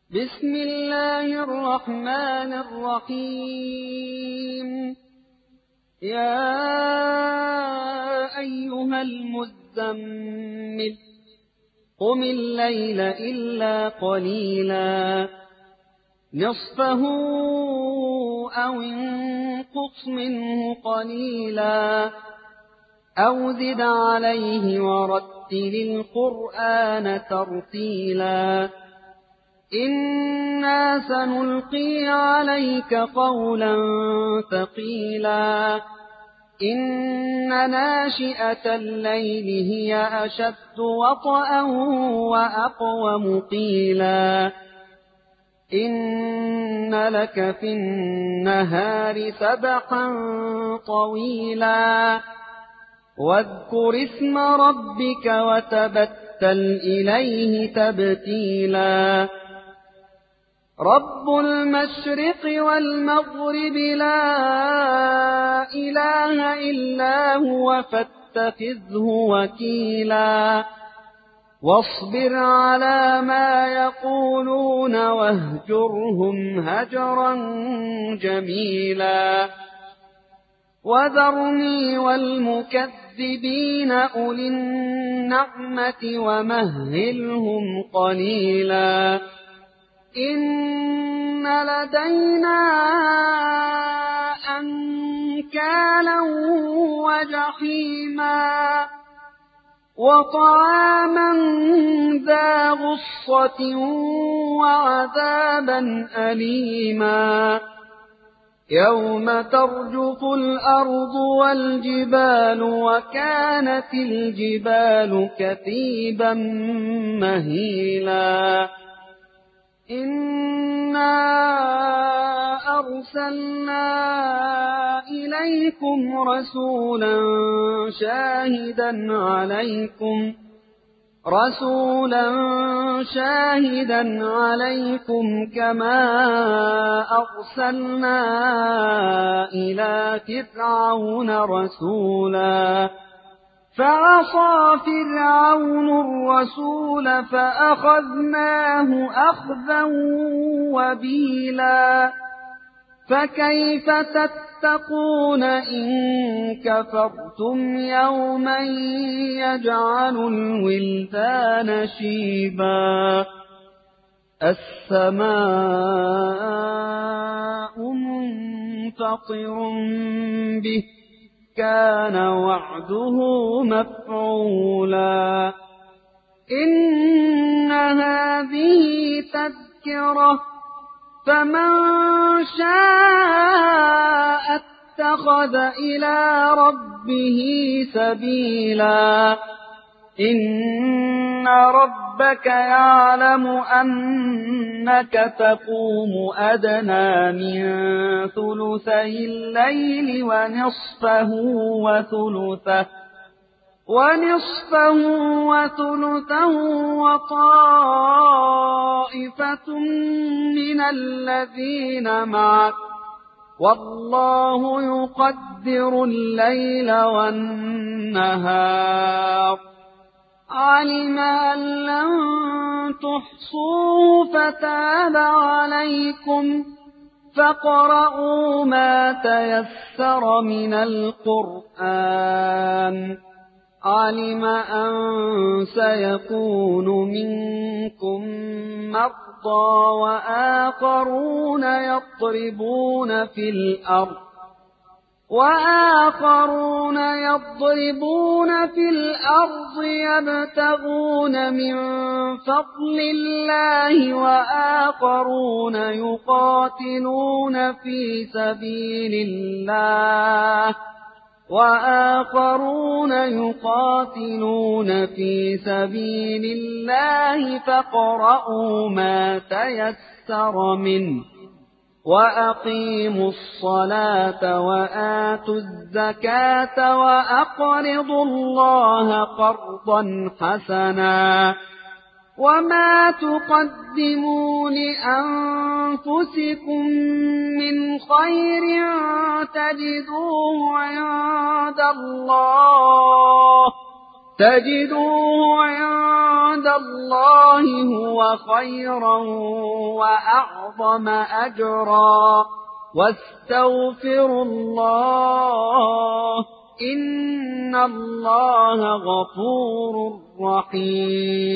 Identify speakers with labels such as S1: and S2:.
S1: بسم الله الرحمن الرحيم. يا أيها المزمل قم الليل إلا قليلا نصفه أو انقص منه قليلا أو زد عليه ورتل القرآن ترتيلا إنا سنلقي عليك قولا ثقيلا إن ناشئة الليل هي أشد وطئا وأقوم قيلا إن لك في النهار سبحا طويلا واذكر اسم ربك وتبتل إليه تبتيلا رب المشرق والمغرب لا إله إلا هو فاتخذه وكيلا واصبر على ما يقولون واهجرهم هجرا جميلا وذرني والمكذبين أولي النعمة ومهلهم قليلا إن لدينا أنكالا وجحيما وطعاما ذا غصة وعذابا أليما يوم ترجف الأرض والجبال وكانت الجبال كثيبا مهيلا إنا أرسلنا إليكم رسولا شاهدا عليكم كما أرسلنا إلى فرعون رسولا فعصى فرعون الرسول فأخذناه أخذا وبيلا فكيف تتقون إن كفرتم يوما يجعل الولدان شيبا السماء منفطر به كان وعده مفعولا إن هذه تذكرة فمن شاء اتخذ إلى ربه سبيلا إن ربك يعلم أنك تقوم أدنى من ثلثي الليل ونصفه وثلثه وطائفة من الذين معك والله يقدر الليل والنهار علم أن لن تحصوه فتاب عليكم فاقرؤوا ما تيسر من القرآن علم أن سيكون منكم مرضى وآخرون يضربون في الأرض يبتغون من فضل الله وآخرون يقاتلون في سبيل الله فاقرؤوا ما تيسر منه وأقيموا الصلاة وآتوا الزكاة وأقرضوا الله قرضا حسنا وما تقدموا لأنفسكم من خير تجدوه عند الله تجدوه عند الله هو خيرا وأعظم أجرا واستغفروا الله إن الله غفور رحيم